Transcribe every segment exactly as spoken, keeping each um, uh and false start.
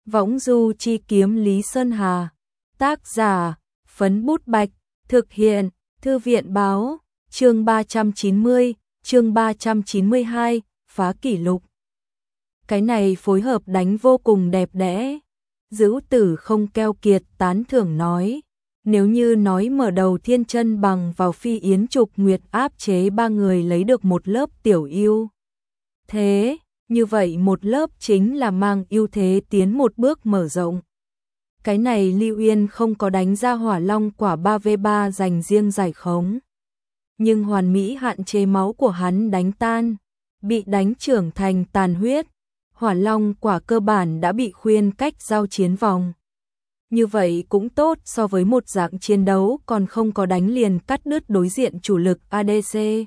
Võng du chi kiếm Lý Sơn Hà. Tác giả, Phấn Bút Bạch. Thực hiện, Thư viện báo. Chương ba trăm chín mươi, chương ba trăm chín mươi hai, phá kỷ lục. Cái này phối hợp đánh vô cùng đẹp đẽ. Dữu Tử không keo kiệt tán thưởng nói. Nếu như nói mở đầu Thiên Chân bằng vào Phi Yến Trục Nguyệt áp chế ba người lấy được một lớp tiểu ưu thế, như vậy một lớp chính là mang ưu thế tiến một bước mở rộng. Cái này Lưu Uyên không có đánh ra Hỏa Long quả ba vs ba dành riêng giải khống, nhưng hoàn mỹ hạn chế máu của hắn đánh tan, bị đánh trưởng thành tàn huyết. Hỏa Long quả cơ bản đã bị khuyên cách giao chiến vòng. Như vậy cũng tốt so với một dạng chiến đấu còn không có đánh liền cắt đứt đối diện chủ lực a đê xê.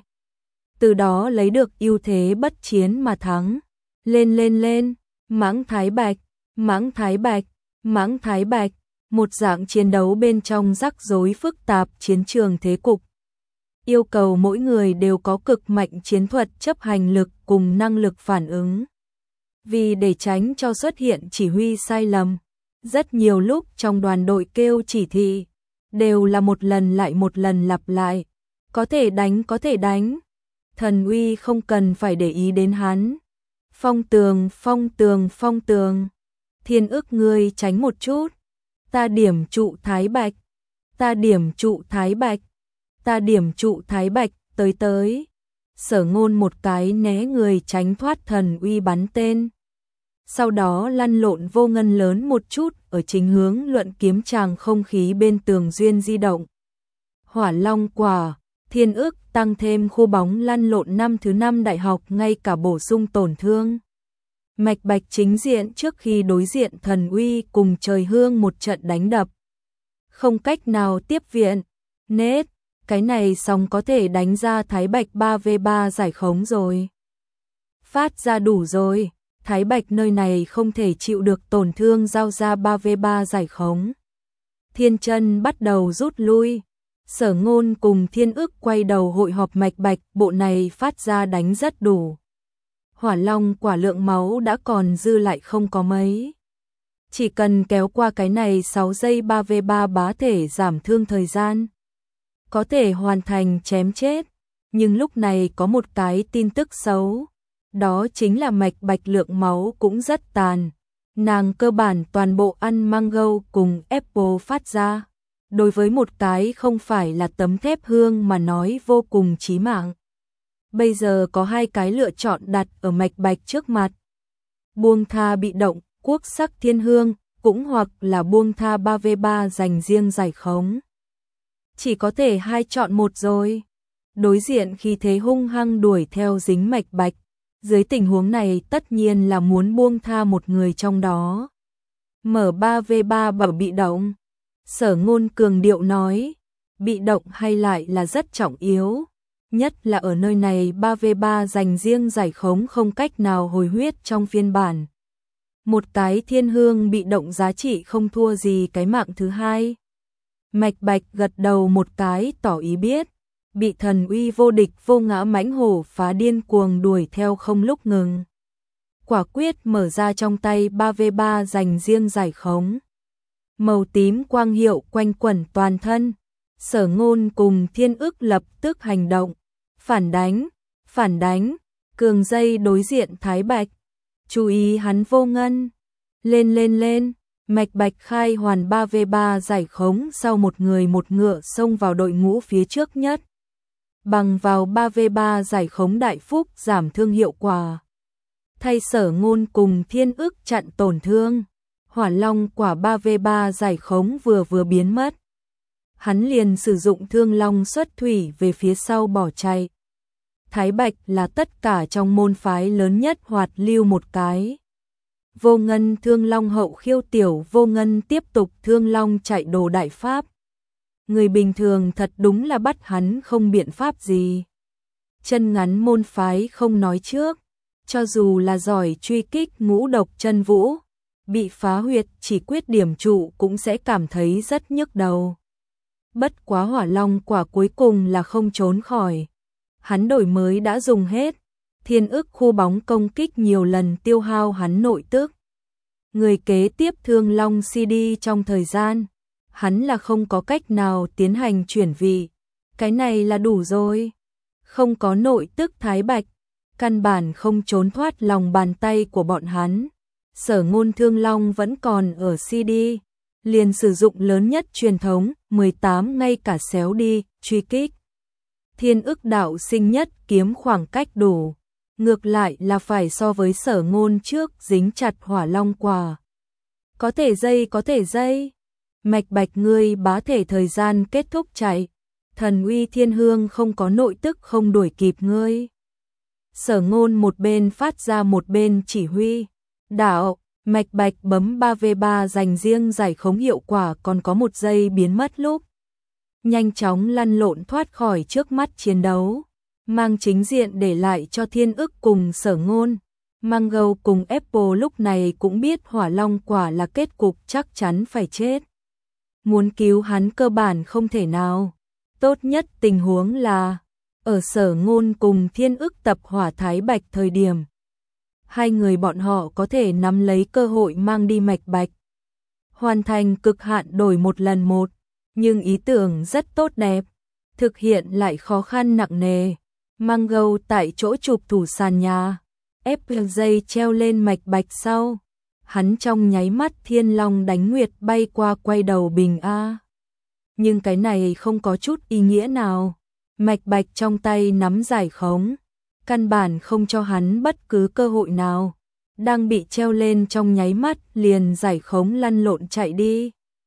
Từ đó lấy được ưu thế bất chiến mà thắng. Lên lên lên, Mãng Thái Bạch, Mãng Thái Bạch, Mãng Thái Bạch, một dạng chiến đấu bên trong rắc rối phức tạp chiến trường thế cục. Yêu cầu mỗi người đều có cực mạnh chiến thuật chấp hành lực cùng năng lực phản ứng. Vì để tránh cho xuất hiện chỉ huy sai lầm, rất nhiều lúc trong đoàn đội kêu chỉ thị, đều là một lần lại một lần lặp lại. Có thể đánh có thể đánh. Thần Uy không cần phải để ý đến hắn. Phong tường, phong tường, phong tường. Thiên Ức ngươi tránh một chút. Ta điểm trụ Thái Bạch. Ta điểm trụ Thái Bạch. Ta điểm trụ Thái Bạch, tới tới. Sở Ngôn một cái né người tránh thoát Thần Uy bắn tên. Sau đó lăn lộn vô ngân lớn một chút ở chính hướng luận kiếm tràng không khí bên tường duyên di động. Hỏa Long quả, Thiên Ức tăng thêm khu bóng lăn lộn năm thứ năm đại học ngay cả bổ sung tổn thương. Mạch Bạch chính diện trước khi đối diện Thần Uy cùng Trời Hương một trận đánh đập. Không cách nào tiếp viện. Nết, cái này xong có thể đánh ra Thái Bạch ba vs ba giải khống rồi. Phát ra đủ rồi. Thái Bạch nơi này không thể chịu được tổn thương giao ra ba vs ba giải khống. Thiên Chân bắt đầu rút lui. Sở Ngôn cùng Thiên Ức quay đầu hội họp Mạch Bạch, bộ này phát ra đánh rất đủ. Hỏa Long quả lượng máu đã còn dư lại không có mấy. Chỉ cần kéo qua cái này sáu giây ba vs ba bá thể giảm thương thời gian, có thể hoàn thành chém chết. Nhưng lúc này có một cái tin tức xấu. Đó chính là Mạch Bạch lượng máu cũng rất tàn. Nàng cơ bản toàn bộ ăn mango cùng apple phát ra. Đối với một cái không phải là tấm thép hương mà nói vô cùng chí mạng. Bây giờ có hai cái lựa chọn đặt ở Mạch Bạch trước mặt. Buông tha bị động, quốc sắc thiên hương, cũng hoặc là buông tha ba vs ba dành riêng giải khống. Chỉ có thể hai chọn một rồi. Đối diện khi thế hung hăng đuổi theo dính Mạch Bạch. Dưới tình huống này tất nhiên là muốn buông tha một người trong đó. Mở ba vs ba bảo bị động. Sở Ngôn cường điệu nói, bị động hay lại là rất trọng yếu. Nhất là ở nơi này ba vs ba dành riêng giải khống không cách nào hồi huyết trong phiên bản. Một cái thiên hương bị động giá trị không thua gì cái mạng thứ hai. Mạch Bạch gật đầu một cái tỏ ý biết. Bị Thần Uy vô địch vô ngã mãnh hổ phá điên cuồng đuổi theo không lúc ngừng. Quả quyết mở ra trong tay ba vs ba dành riêng giải khống. Màu tím quang hiệu quanh quẩn toàn thân. Sở Ngôn cùng Thiên Ức lập tức hành động. Phản đánh, phản đánh, cường dây đối diện Thái Bạch. Chú ý hắn vô ngân. Lên lên lên, Mạch Bạch khai hoàn ba vs ba giải khống sau một người một ngựa xông vào đội ngũ phía trước nhất. Bằng vào ba vs ba giải khống đại phúc giảm thương hiệu quả. Thay Sở Ngôn cùng Thiên Ức chặn tổn thương. Hỏa Long quả ba vs ba giải khống vừa vừa biến mất. Hắn liền sử dụng Thương Long xuất thủy về phía sau bỏ chạy. Thái Bạch là tất cả trong môn phái lớn nhất hoạt lưu một cái. Vô ngân Thương Long hậu khiêu tiểu vô ngân tiếp tục Thương Long chạy đồ đại pháp. Người bình thường thật đúng là bắt hắn không biện pháp gì. Chân ngắn môn phái không nói trước. Cho dù là giỏi truy kích ngũ độc chân vũ, bị phá huyệt chỉ quyết điểm trụ cũng sẽ cảm thấy rất nhức đầu. Bất quá Hỏa Long quả cuối cùng là không trốn khỏi. Hắn đổi mới đã dùng hết. Thiên Ức khu bóng công kích nhiều lần tiêu hao hắn nội tức. người kế tiếp Thương Long xê đê trong thời gian, hắn là không có cách nào tiến hành chuyển vị. Cái này là đủ rồi. Không có nội tức Thái Bạch, căn bản không trốn thoát lòng bàn tay của bọn hắn. Sở Ngôn Thương Long vẫn còn ở xê đê, liền sử dụng lớn nhất truyền thống, mười tám ngay cả xéo đi, truy kích. Thiên Ức Đạo Sinh nhất kiếm khoảng cách đủ. Ngược lại là phải so với Sở Ngôn trước dính chặt Hỏa Long quả. Có thể dây có thể dây. Mạch Bạch ngươi bá thể thời gian kết thúc chạy. Thần uy thiên hương không có nội tức không đuổi kịp ngươi. Sở Ngôn một bên phát ra một bên chỉ huy. Đạo, Mạch Bạch bấm ba vê ba dành riêng giải khống hiệu quả còn có một giây biến mất lúc. Nhanh chóng lăn lộn thoát khỏi trước mắt chiến đấu. Mang chính diện để lại cho Thiên Ức cùng Sở Ngôn. Mango cùng Apple lúc này cũng biết Hỏa Long quả là kết cục chắc chắn phải chết. Muốn cứu hắn cơ bản không thể nào. Tốt nhất tình huống là ở Sở Ngôn cùng Thiên Ức tập Hỏa Thái Bạch thời điểm. Hai người bọn họ có thể nắm lấy cơ hội mang đi Mạch Bạch. Hoàn thành cực hạn đổi một lần một. Nhưng ý tưởng rất tốt đẹp. Thực hiện lại khó khăn nặng nề. Mango tại chỗ chụp thủ sàn nhà. Ép dây treo lên Mạch Bạch sau. Hắn trong nháy mắt Thiên Long đánh nguyệt bay qua quay đầu bình A. Nhưng cái này không có chút ý nghĩa nào. Mạch Bạch trong tay nắm giải khống. Căn bản không cho hắn bất cứ cơ hội nào. Đang bị treo lên trong nháy mắt liền giải khống lăn lộn chạy đi.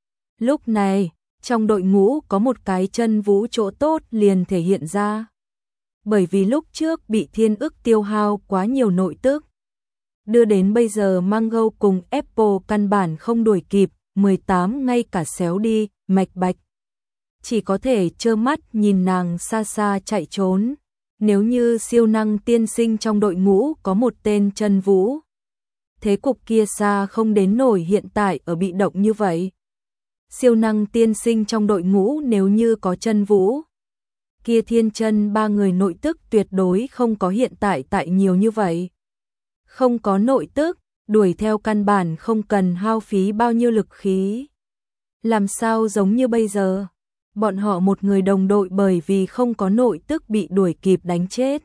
Lúc này, trong đội ngũ có một cái chân vũ chỗ tốt liền thể hiện ra. Bởi vì lúc trước bị Thiên Ức tiêu hao quá nhiều nội tức. Đưa đến bây giờ Mango cùng Apple căn bản không đuổi kịp, mười tám ngay cả xéo đi, Mạch Bạch. Chỉ có thể trơ mắt nhìn nàng xa xa chạy trốn. Nếu như siêu năng tiên sinh trong đội ngũ có một tên chân vũ. Thế cục kia xa không đến nổi hiện tại ở bị động như vậy. Siêu năng tiên sinh trong đội ngũ nếu như có chân vũ. Kia Thiên Chân ba người nội tức tuyệt đối không có hiện tại tại nhiều như vậy. Không có nội tức, đuổi theo căn bản không cần hao phí bao nhiêu lực khí. Làm sao giống như bây giờ, bọn họ một người đồng đội bởi vì không có nội tức bị đuổi kịp đánh chết.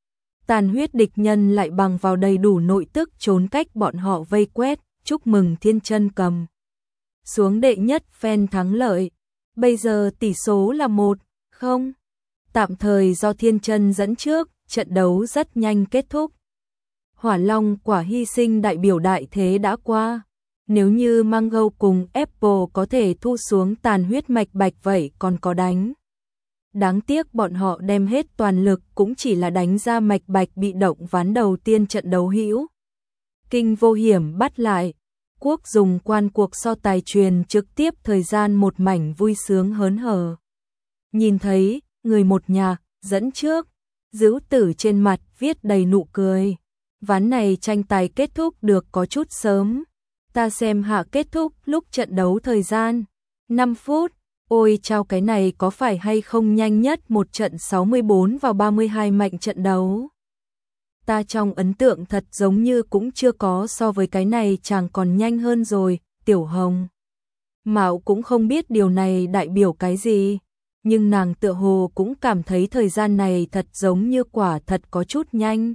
Tàn huyết địch nhân lại bằng vào đầy đủ nội tức trốn cách bọn họ vây quét, chúc mừng Thiên Chân cầm. Xuống đệ nhất phen thắng lợi, bây giờ tỷ số là một không. Tạm thời do Thiên Chân dẫn trước, trận đấu rất nhanh kết thúc. Hỏa Long quả hy sinh đại biểu đại thế đã qua. Nếu như Mango cùng Apple có thể thu xuống tàn huyết Mạch Bạch vậy còn có đánh. Đáng tiếc bọn họ đem hết toàn lực cũng chỉ là đánh ra Mạch Bạch bị động ván đầu tiên trận đấu hữu. Kinh vô hiểm bắt lại. Quốc dùng quan cuộc so tài truyền trực tiếp thời gian một mảnh vui sướng hớn hở. Nhìn thấy, người một nhà, dẫn trước, Dữu Tử trên mặt viết đầy nụ cười. Ván này tranh tài kết thúc được có chút sớm. Ta xem hạ kết thúc lúc trận đấu thời gian. năm phút, ôi chao cái này có phải hay không nhanh nhất một trận sáu mươi bốn vào ba mươi hai mạnh trận đấu. Ta trong ấn tượng thật giống như cũng chưa có so với cái này chàng còn nhanh hơn rồi, Tiểu Hồng. Mạo cũng không biết điều này đại biểu cái gì, nhưng nàng tựa hồ cũng cảm thấy thời gian này thật giống như quả thật có chút nhanh.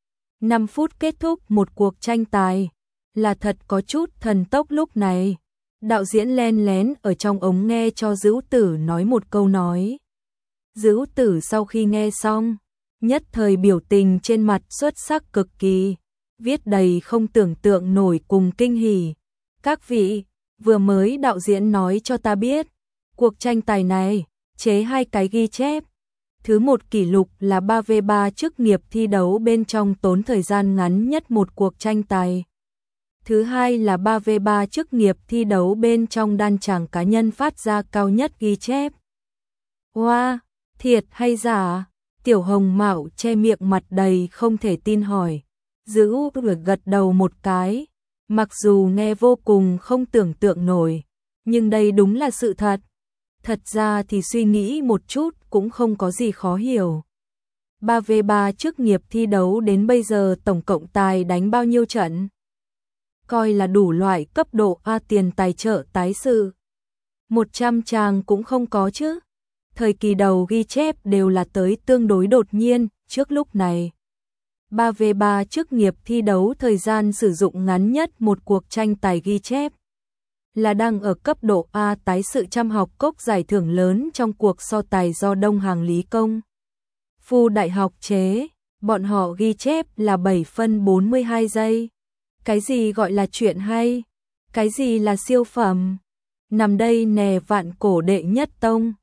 năm phút kết thúc một cuộc tranh tài, là thật có chút thần tốc lúc này. Đạo diễn len lén ở trong ống nghe cho Dữu Tử nói một câu nói. Dữu Tử sau khi nghe xong, nhất thời biểu tình trên mặt xuất sắc cực kỳ, viết đầy không tưởng tượng nổi cùng kinh hỉ. Các vị, vừa mới đạo diễn nói cho ta biết, cuộc tranh tài này, chế hai cái ghi chép. Thứ một kỷ lục là ba vê ba chức nghiệp thi đấu bên trong tốn thời gian ngắn nhất một cuộc tranh tài. Thứ hai là ba vê ba chức nghiệp thi đấu bên trong đan tràng cá nhân phát ra cao nhất ghi chép. Wow, thiệt hay giả? Tiểu Hồng Mạo che miệng mặt đầy không thể tin hỏi. Dữu Tử gật đầu một cái, mặc dù nghe vô cùng không tưởng tượng nổi, nhưng đây đúng là sự thật. Thật ra thì suy nghĩ một chút cũng không có gì khó hiểu. ba vê ba chức nghiệp thi đấu đến bây giờ tổng cộng tài đánh bao nhiêu trận? coi là đủ loại cấp độ A tiền tài trợ tái sự. một trăm trang cũng không có chứ. Thời kỳ đầu ghi chép đều là tới tương đối đột nhiên, trước lúc này. ba vê ba chức nghiệp thi đấu thời gian sử dụng ngắn nhất một cuộc tranh tài ghi chép. Là đang ở cấp độ A tái sự trăm học cốc giải thưởng lớn trong cuộc so tài do Đông Hàng Lý Công Phu Đại học chế, bọn họ ghi chép là bảy phân bốn mươi hai giây. Cái gì gọi là chuyện hay? Cái gì là siêu phẩm? Nằm đây nè vạn cổ đệ nhất tông.